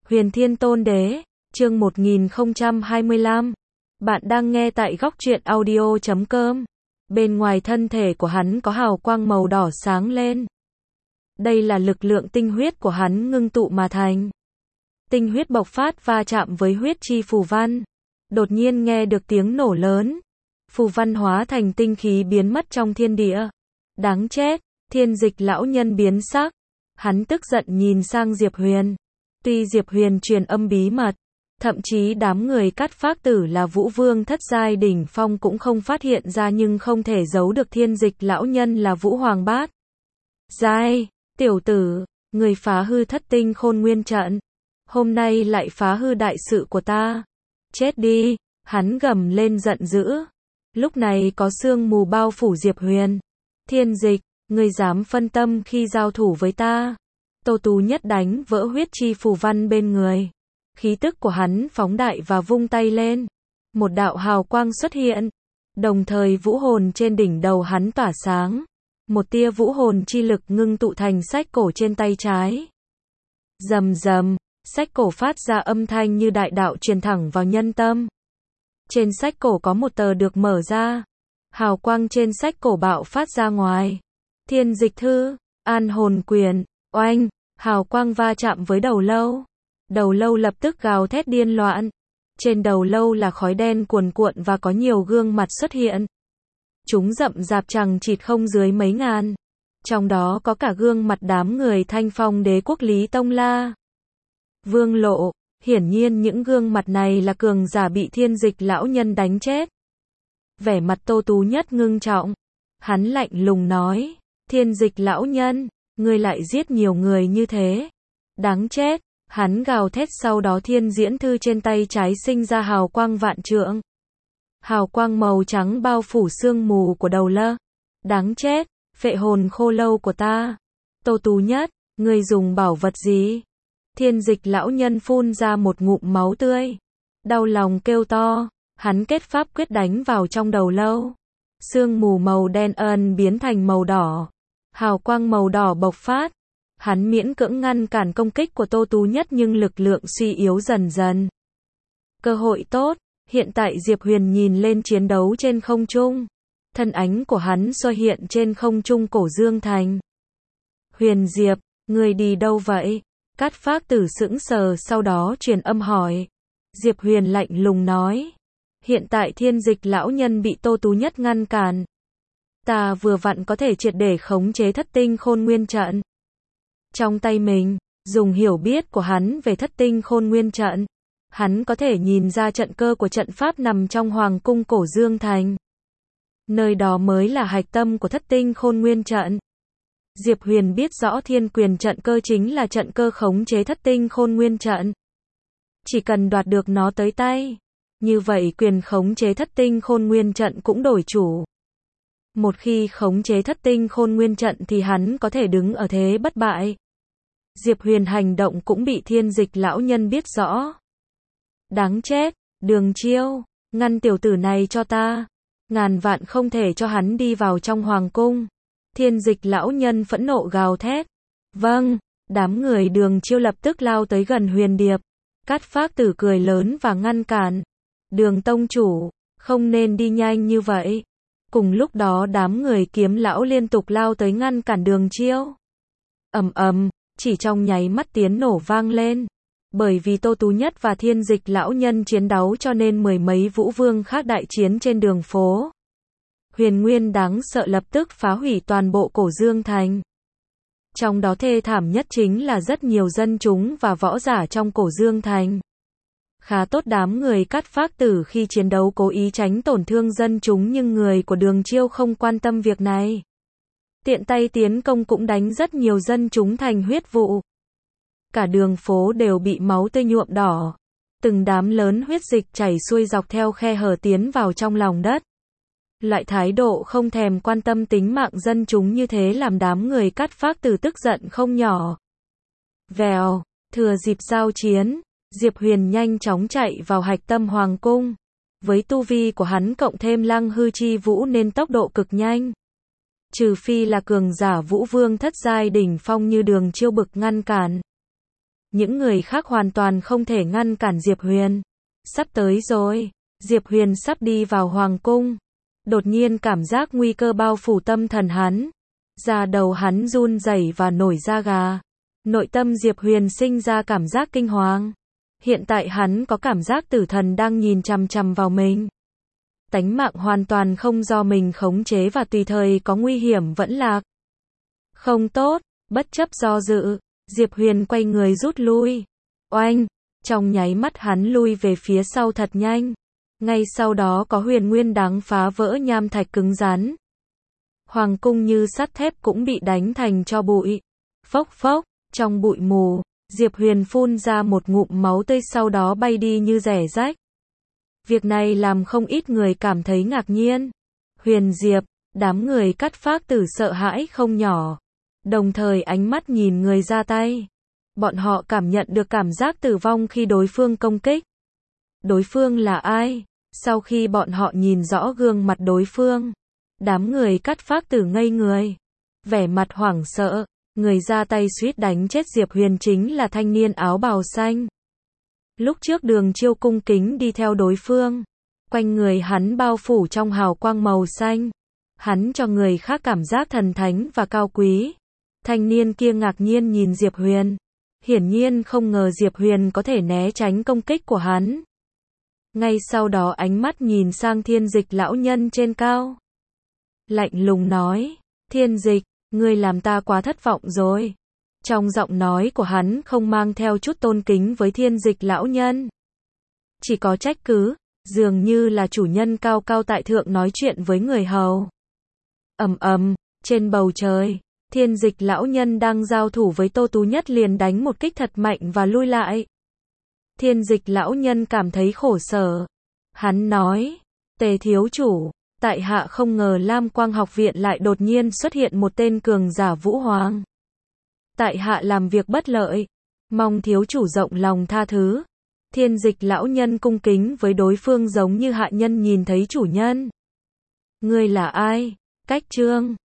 Huyền Thiên Tôn Đế, chương 1025. Bạn đang nghe tại góc truyện audio.com. Bên ngoài thân thể của hắn có hào quang màu đỏ sáng lên. Đây là lực lượng tinh huyết của hắn ngưng tụ mà thành. Tinh huyết bộc phát va chạm với huyết chi phù văn. Đột nhiên nghe được tiếng nổ lớn. Phù văn hóa thành tinh khí biến mất trong thiên địa. Đáng chết, Thiên Dịch lão nhân biến sắc. Hắn tức giận nhìn sang Diệp Huyền. Tuy Diệp Huyền truyền âm bí mật, thậm chí đám người Cát Phác Tử là Vũ Vương thất giai đỉnh phong cũng không phát hiện ra, nhưng không thể giấu được Thiên Dịch lão nhân là Vũ Hoàng bát giai. Tiểu tử, người phá hư Thất Tinh Khôn Nguyên trận, hôm nay lại phá hư đại sự của ta. Chết đi, hắn gầm lên giận dữ. Lúc này có sương mù bao phủ Diệp Huyền. Thiên Dịch, ngươi dám phân tâm khi giao thủ với ta. Tô Tú Nhất đánh vỡ huyết chi phù văn bên người. Khí tức của hắn phóng đại và vung tay lên. Một đạo hào quang xuất hiện. Đồng thời vũ hồn trên đỉnh đầu hắn tỏa sáng. Một tia vũ hồn chi lực ngưng tụ thành sách cổ trên tay trái. Rầm rầm, sách cổ phát ra âm thanh như đại đạo truyền thẳng vào nhân tâm. Trên sách cổ có một tờ được mở ra. Hào quang trên sách cổ bạo phát ra ngoài. Thiên Dịch thư, An Hồn Quyền, oanh, hào quang va chạm với đầu lâu. Đầu lâu lập tức gào thét điên loạn. Trên đầu lâu là khói đen cuồn cuộn và có nhiều gương mặt xuất hiện. Chúng rậm rạp chằng chịt không dưới mấy ngàn. Trong đó có cả gương mặt đám người Thanh Phong Đế quốc Lý Tông La, Vương Lộ. Hiển nhiên những gương mặt này là cường giả bị Thiên Dịch lão nhân đánh chết. Vẻ mặt Tô Tú Nhất ngưng trọng. Hắn lạnh lùng nói, Thiên Dịch lão nhân, ngươi lại giết nhiều người như thế. Đáng chết, hắn gào thét, sau đó thiên diễn thư trên tay trái sinh ra hào quang vạn trượng. Hào quang màu trắng bao phủ sương mù của đầu lơ. Đáng chết, phệ hồn khô lâu của ta. Tô Tú Nhất, ngươi dùng bảo vật gì? Thiên Dịch lão nhân phun ra một ngụm máu tươi. Đau lòng kêu to, hắn kết pháp quyết đánh vào trong đầu lâu. Sương mù màu đen biến thành màu đỏ. Hào quang màu đỏ bộc phát. Hắn miễn cưỡng ngăn cản công kích của Tô Tú Nhất nhưng lực lượng suy yếu dần dần. Cơ hội tốt, hiện tại Diệp Huyền nhìn lên chiến đấu trên không trung. Thân ánh của hắn xuất hiện trên không trung Cổ Dương Thành. Huyền Diệp, người đi đâu vậy? Cát Phác Tử sững sờ, sau đó truyền âm hỏi. Diệp Huyền lạnh lùng nói. Hiện tại Thiên Dịch lão nhân bị Tô Tú Nhất ngăn cản. Ta vừa vặn có thể triệt để khống chế Thất Tinh Khôn Nguyên trận. Trong tay mình, dùng hiểu biết của hắn về Thất Tinh Khôn Nguyên trận, hắn có thể nhìn ra trận cơ của trận pháp nằm trong Hoàng cung Cổ Dương Thành. Nơi đó mới là hạch tâm của Thất Tinh Khôn Nguyên trận. Diệp Huyền biết rõ Thiên Quyền trận cơ chính là trận cơ khống chế Thất Tinh Khôn Nguyên trận. Chỉ cần đoạt được nó tới tay, như vậy quyền khống chế Thất Tinh Khôn Nguyên trận cũng đổi chủ. Một khi khống chế Thất Tinh Khôn Nguyên trận thì hắn có thể đứng ở thế bất bại. Diệp Huyền hành động cũng bị Thiên Dịch lão nhân biết rõ. Đáng chết, Đường Chiêu, ngăn tiểu tử này cho ta. Ngàn vạn không thể cho hắn đi vào trong hoàng cung. Thiên Dịch lão nhân phẫn nộ gào thét. Vâng, đám người Đường Chiêu lập tức lao tới gần Huyền Điệp. Cát Phác Tử cười lớn và ngăn cản. Đường tông chủ, không nên đi nhanh như vậy. Cùng lúc đó đám người Kiếm lão liên tục lao tới ngăn cản Đường Chiêu. Ầm ầm, chỉ trong nháy mắt tiếng nổ vang lên. Bởi vì Tô Tú Nhất và Thiên Dịch lão nhân chiến đấu cho nên mười mấy vũ vương khác đại chiến trên đường phố. Huyền nguyên đáng sợ lập tức phá hủy toàn bộ Cổ Dương Thành. Trong đó thê thảm nhất chính là rất nhiều dân chúng và võ giả trong Cổ Dương Thành. Khá tốt đám người Cát Phác Tử khi chiến đấu cố ý tránh tổn thương dân chúng, nhưng người của Đường Chiêu không quan tâm việc này. Tiện tay tiến công cũng đánh rất nhiều dân chúng thành huyết vụ. Cả đường phố đều bị máu tươi nhuộm đỏ. Từng đám lớn huyết dịch chảy xuôi dọc theo khe hở tiến vào trong lòng đất. Loại thái độ không thèm quan tâm tính mạng dân chúng như thế làm đám người Cát Phác Tử tức giận không nhỏ. Vèo, thừa dịp giao chiến, Diệp Huyền nhanh chóng chạy vào hạch tâm hoàng cung. Với tu vi của hắn cộng thêm Lăng Hư Chi Vũ nên tốc độ cực nhanh. Trừ phi là cường giả Vũ Vương thất giai đỉnh phong như Đường Chiêu bực ngăn cản. những người khác hoàn toàn không thể ngăn cản Diệp Huyền. Sắp tới rồi, Diệp Huyền sắp đi vào hoàng cung. Đột nhiên cảm giác nguy cơ bao phủ tâm thần hắn. Da đầu hắn run rẩy và nổi da gà. Nội tâm Diệp Huyền sinh ra cảm giác kinh hoàng. Hiện tại hắn có cảm giác tử thần đang nhìn chằm chằm vào mình. Tánh mạng hoàn toàn không do mình khống chế và tùy thời có nguy hiểm vẫn lạc. Không tốt, bất chấp do dự, Diệp Huyền quay người rút lui. Oanh, trong nháy mắt hắn lui về phía sau thật nhanh. Ngay sau đó có huyền nguyên đáng phá vỡ nham thạch cứng rắn. Hoàng cung như sắt thép cũng bị đánh thành tro bụi. Phốc phốc, trong bụi mù, Diệp Huyền phun ra một ngụm máu tươi sau đó bay đi như rẻ rách. Việc này làm không ít người cảm thấy ngạc nhiên. Huyền Diệp, đám người cắt phác tử sợ hãi không nhỏ. Đồng thời ánh mắt nhìn người ra tay. Bọn họ cảm nhận được cảm giác tử vong khi đối phương công kích. Đối phương là ai? Sau khi bọn họ nhìn rõ gương mặt đối phương, đám người cắt phác tử ngây người. Vẻ mặt hoảng sợ, người ra tay suýt đánh chết Diệp Huyền chính là thanh niên áo bào xanh. Lúc trước Đường Chiêu cung kính đi theo đối phương. Quanh người hắn bao phủ trong hào quang màu xanh. Hắn cho người khác cảm giác thần thánh và cao quý. Thanh niên kia ngạc nhiên nhìn Diệp Huyền. Hiển nhiên không ngờ Diệp Huyền có thể né tránh công kích của hắn. Ngay sau đó ánh mắt nhìn sang Thiên Dịch lão nhân trên cao. Lạnh lùng nói, Thiên Dịch, ngươi làm ta quá thất vọng rồi. Trong giọng nói của hắn không mang theo chút tôn kính với Thiên Dịch lão nhân. Chỉ có trách cứ, dường như là chủ nhân cao cao tại thượng nói chuyện với người hầu. Ầm ầm, trên bầu trời, Thiên Dịch lão nhân đang giao thủ với Tô Tú Nhất liền đánh một kích thật mạnh và lui lại. Thiên Dịch lão nhân cảm thấy khổ sở. Hắn nói, Tề thiếu chủ, tại hạ không ngờ Lam Quang học viện lại đột nhiên xuất hiện một tên cường giả Vũ Hoàng. Tại hạ làm việc bất lợi, mong thiếu chủ rộng lòng tha thứ. Thiên Dịch lão nhân cung kính với đối phương giống như hạ nhân nhìn thấy chủ nhân. Ngươi là ai? Cách chương